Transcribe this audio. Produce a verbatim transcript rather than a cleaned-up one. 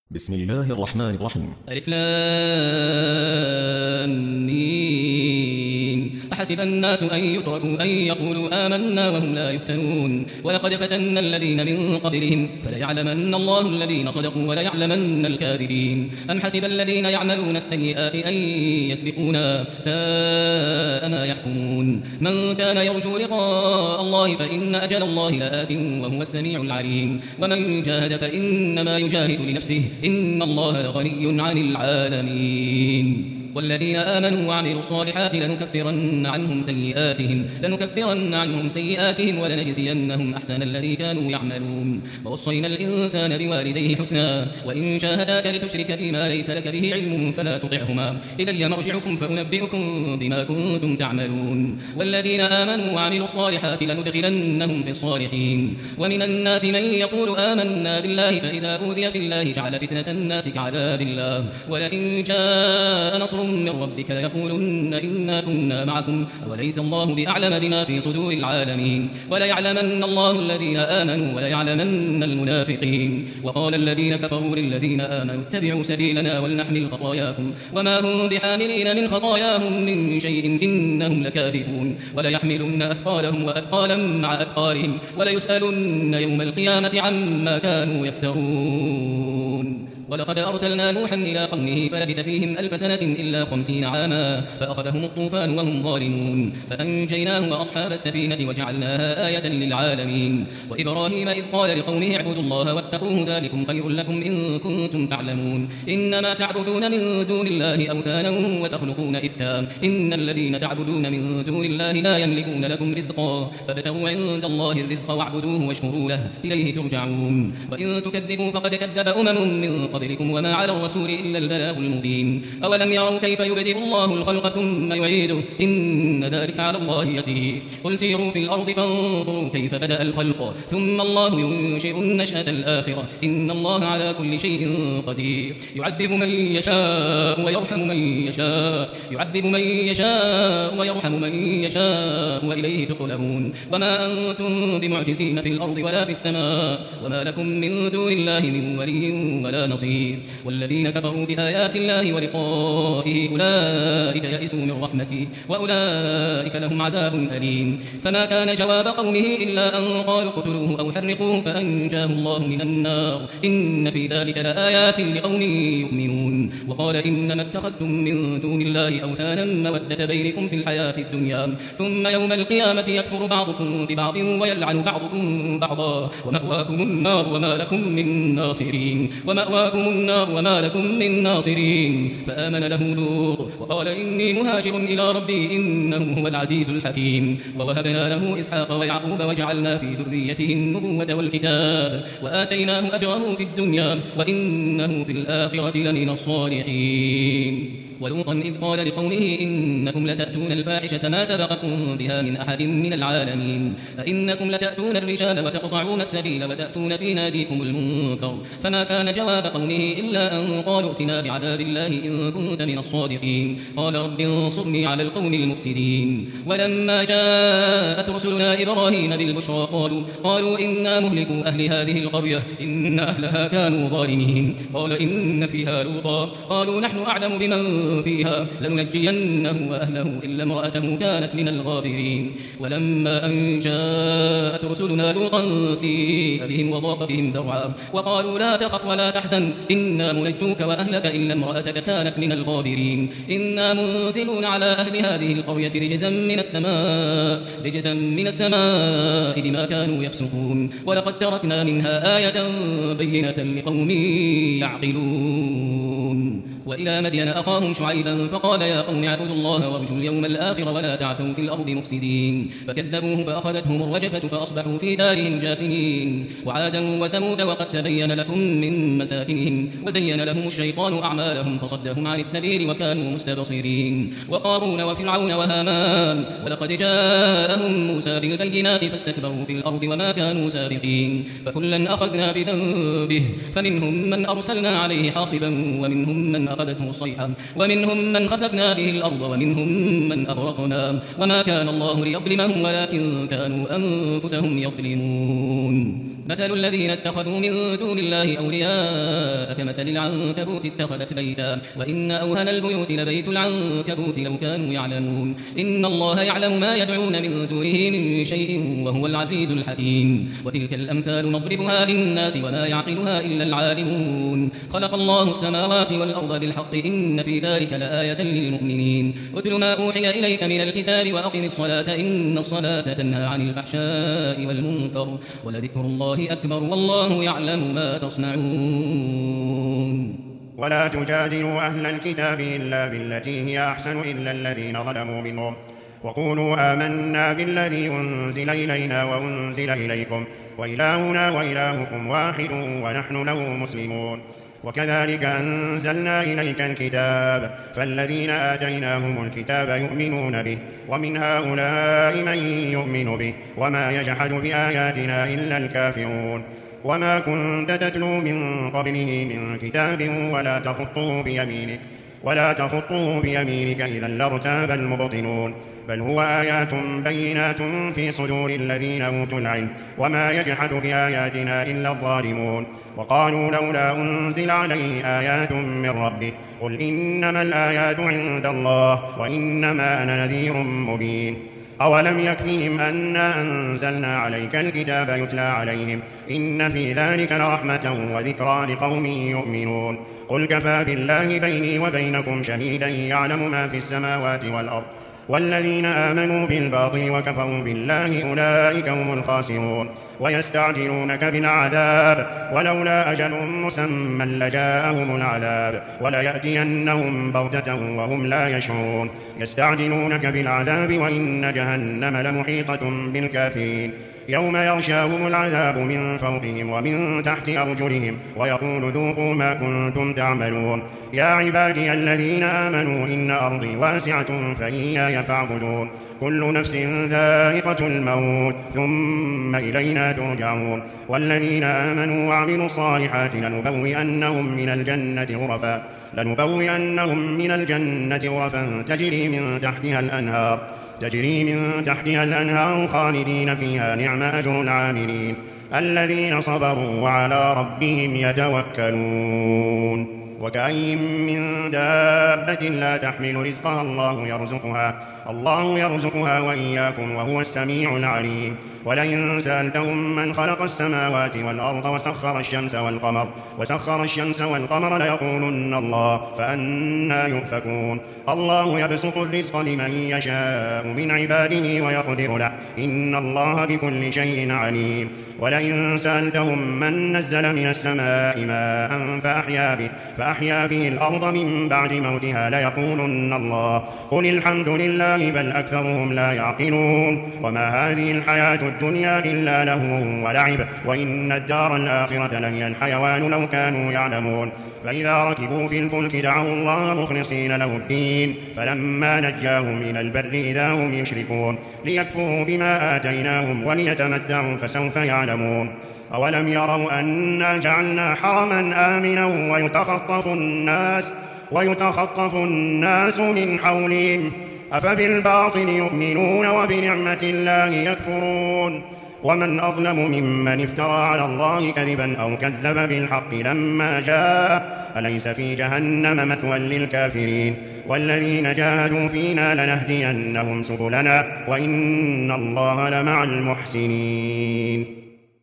بسم الله الرحمن الرحيم. ألف لام ميم. أحسب الناس أن يتركوا أن يقولوا آمنا وهم لا يفتنون ولقد فتنا الذين من قبلهم فليعلمن الله الذين صدقوا وليعلمن الكاذبين. أم حسب الذين يعملون السيئات أن يسبقونا ساء ما يحكمون. من كان يرجو لقاء الله فإن أجل الله لآت وهو السميع العليم. ومن جاهد فإنما يجاهد لنفسه إن الله لغني عن العالمين. والذين آمنوا وعملوا الصالحات لنكفرن عنهم سيئاتهم لنكفرن عنهم سيئاتهم ولنجزينهم أحسن الذي كانوا يعملون. ووصينا الإنسان بوالديه حسنا وإن جاهداك لتشرك بما ليس لك به علم فلا تطعهما إلي مرجعكم فأنبئكم بما كنتم تعملون. والذين آمنوا وعملوا الصالحات لندخلنهم في الصالحين. ومن الناس من يقول آمنا بالله فإذا أوذي في الله جعل فتنة الناس كعذاب الله ولئن جاء نصر من ربك ليقولن إنا كنا معكم وليس الله بأعلم بما في صدور العالمين. وليعلمن الله الذين آمنوا وليعلمن المنافقين. وقال الذين كفروا للذين آمنوا اتبعوا سبيلنا ولنحمل خطاياكم وما هم بحاملين من خطاياهم من شيء إنهم لكاذبون. وليحملن أثقالهم وأثقالا مع أثقالهم وليسألن يوم القيامة عما كانوا يفترون. ولقد أرسلنا نوحا إلى قومه فلبث فيهم ألف سنة إلا خمسين عاما فأخذهم الطوفان وهم ظالمون فأنجيناه وأصحاب السفينة وجعلناها آية للعالمين. وإبراهيم إذ قال لقومه اعبدوا الله واتقوه ذلكم خير لكم إن كنتم تعلمون. إنما تعبدون من دون الله أوثانا وتخلقون إفكا إن الذين تعبدون من دون الله لا يملكون لكم رزقا فابتغوا عند الله الرزق واعبدوه واشكروا له إليه ترجعون. وإن تكذبوا فقد كذب أمم من قبلكم وما على الرسول إلا البلاغ المبين. أولم يروا كيف يبدئ الله الخلق ثم يعيده إن ذلك على الله يسير. قل سيروا في الأرض فانظروا كيف بدأ الخلق ثم الله ينشئ النشأة الآخرة إن الله على كل شيء قدير. يعذب من يشاء ويرحم من يشاء يعذب من يشاء ويرحم من يشاء وإليه تقلبون. وما أنتم بمعجزين في الأرض ولا في السماء وما لكم من دون الله من ولي ولا نصير. والذين كفروا بآيات الله ولقائه أولئك يئسوا من رحمتي وأولئك لهم عذاب أليم. فما كان جواب قومه إلا أن قالوا اقتلوه أو حرقوه فأنجاه الله من النار إن في ذلك لآيات لقوم يؤمنون. وقال إنما اتخذتم من دون الله أوثانا مودة بينكم في الحياة الدنيا ثم يوم القيامة يكفر بعضكم ببعض ويلعن بعضكم بعضا ومأواكم النار وما لكم من ناصرين ومأواكم النار وما لكم من ناصرين. فآمن له لوط وقال إني مهاجر إلى ربي إنه هو العزيز الحكيم. ووهبنا له إسحاق ويعقوب وجعلنا في ذريته النبوة والكتاب وآتيناه أجره في الدنيا وإنه في الآخرة لمن الصالحين. ولوطا إذ قال لقومه إنكم لتأتون الفاحشة ما سبقكم بها من أحد من العالمين أئنكم لتأتون الرجال وتقطعون السبيل وتأتون في ناديكم المنكر. فما كان جواب قومه إلا أن قالوا ائتنا بعذاب الله إن كنت من الصادقين. قال رب انصرني على القوم المفسدين. ولما جاءت رسلنا إبراهيم بالبشرى قالوا قالوا إنا مهلكوا أهل هذه القرية إن أهلها كانوا ظالمين. قال إن فيها لوطا قالوا نحن أعلم بمن فيها لننجينه وأهله إلا امرأته كانت من الغابرين. ولما أن جاءت رسلنا لوطا سيء بهم وضاق بهم ذرعا وقالوا لا تخف ولا تحزن إنا منجوك وأهلك إلا امرأتك كانت من الغابرين. إنا منزلون على أهل هذه القرية رجزا من السماء رجزا من السماء بما كانوا يفسقون. ولقد تركنا منها آية بينة لقوم يعقلون. وإلى مدين أخاهم شعيبا فقال يا قوم اعبدوا الله وارجوا اليوم الآخر ولا تعثوا في الأرض مفسدين. فكذبوه فأخذتهم الرجفة فأصبحوا في دارهم جاثمين. وعادا وثمود وقد تبين لكم من مساكنهم وزين لهم الشيطان أعمالهم فصدهم عن السبيل وكانوا مستبصرين. وقارون وفرعون وهامان ولقد جاءهم موسى بالبينات فاستكبروا في الأرض وما كانوا سابقين. فكلا أخذنا بذنبه فمنهم من أرسلنا عليه حاصبا ومنهم من أخذته الصيحة ومنهم من خسفنا به الأرض ومنهم من أغرقنا وما كان الله ليظلمهم ولكن كانوا أنفسهم يظلمون. مثل الذين اتخذوا من دون الله أولياء كمثل العنكبوت اتخذت بيتا وإن أوهن البيوت لبيت العنكبوت لو كانوا يعلمون إن الله يعلم ما يدعون من دونه من شيء وهو العزيز الحكيم وتلك الأمثال نضربها للناس وما يعقلها إلا العالمون خلق الله السماوات والأرض بالحق إن في ذلك لآية للمؤمنين اتل ما أوحي إليك من الكتاب وأقم الصلاة إن الصلاة تنهى عن الفحشاء والمنكر ولذكر الله أكبر والله يعلم ما تصنعون ولا تجادلوا أهل الكتاب إلا بالتي هي أحسن إلا الذين ظلموا منهم وقولوا آمنا بالذي أنزل إلينا وأنزل إليكم وإلهنا وإلهكم واحد ونحن له مسلمون وكذلك أنزلنا إليك الكتاب فالذين آتيناهم الكتاب يؤمنون به ومن هؤلاء من يؤمن به وما يجحد بآياتنا إلا الكافرون وما كنت تتلو من قبله من كتاب ولا تخطه بيمينك ولا تخطه بيمينك إذا لارتاب المبطلون بل هو آيات بينات في صدور الذين أوتوا العلم وما يجحد بآياتنا إلا الظالمون وقالوا لولا أنزل عليه آيات من ربه قل إنما الآيات عند الله وإنما أنا نذير مبين أولم يكفيهم أنا أنزلنا عليك الكتاب يتلى عليهم إن في ذلك لرحمة وذكرى لقوم يؤمنون قل كفى بالله بيني وبينكم شهيدا يعلم ما في السماوات والأرض والذين آمنوا بالباطل وكفروا بالله أولئك هم الخاسرون ويستعجلونك بالعذاب ولولا أجل مسمى لجاءهم العذاب وليأتينهم بغتة وهم لا يشعرون يستعجلونك بالعذاب وإن جهنم لمحيطة بالكافرين يوم يغشاهم العذاب من فوقهم ومن تحت أرجلهم ويقول ذوقوا ما كنتم تعملون يا عبادي الذين آمنوا إن أرضي واسعة فإياي فاعبدون كل نفس ذائقة الموت ثم إلينا ترجعون والذين آمنوا وعملوا الصالحات لنبوئنهم من الجنة غرفا لنبوئنهم من الجنة غرفا تجري من تحتها الأنهار تجري من تحتها الأنهار خالدين فيها نعم أجر العاملين الذين صبروا وعلى ربهم يتوكلون وكأي من دابة لا تحمل رزقها الله يرزقها الله يرزقها وإياكم وهو السميع العليم ولئن سألتهم من خلق السماوات والأرض وسخر الشمس والقمر وسخر الشمس والقمر ليقولن الله فأنى يؤفكون الله يبسط الرزق لمن يشاء من عباده ويقدر له إن الله بكل شيء عليم ولئن سألتهم من نزل من السماء ماء فأحيا به, فأحيا به الأرض من بعد موتها ليقولن الله قل الحمد لله بل أكثرهم لا يعقلون وما هذه الحياة الدنيا إلا لهو ولعب وإن الدار الآخرة لهي الحيوان لو كانوا يعلمون فإذا ركبوا في الفلك دعوا الله مخلصين له الدين فلما نجاهم إلى البر إذا هم يشركون ليكفروا بما آتيناهم وليتمتعوا فسوف يعلمون أولم يروا أنا جعلنا حرما آمنا ويتخطف الناس ويتخطف الناس من حولهم أفبالباطل يؤمنون وبنعمة الله يكفرون ومن أظلم ممن افترى على الله كذبا أو كذب بالحق لما جاء أليس في جهنم مثوى للكافرين والذين جاهدوا فينا لنهدينهم سبلنا وإن الله لمع المحسنين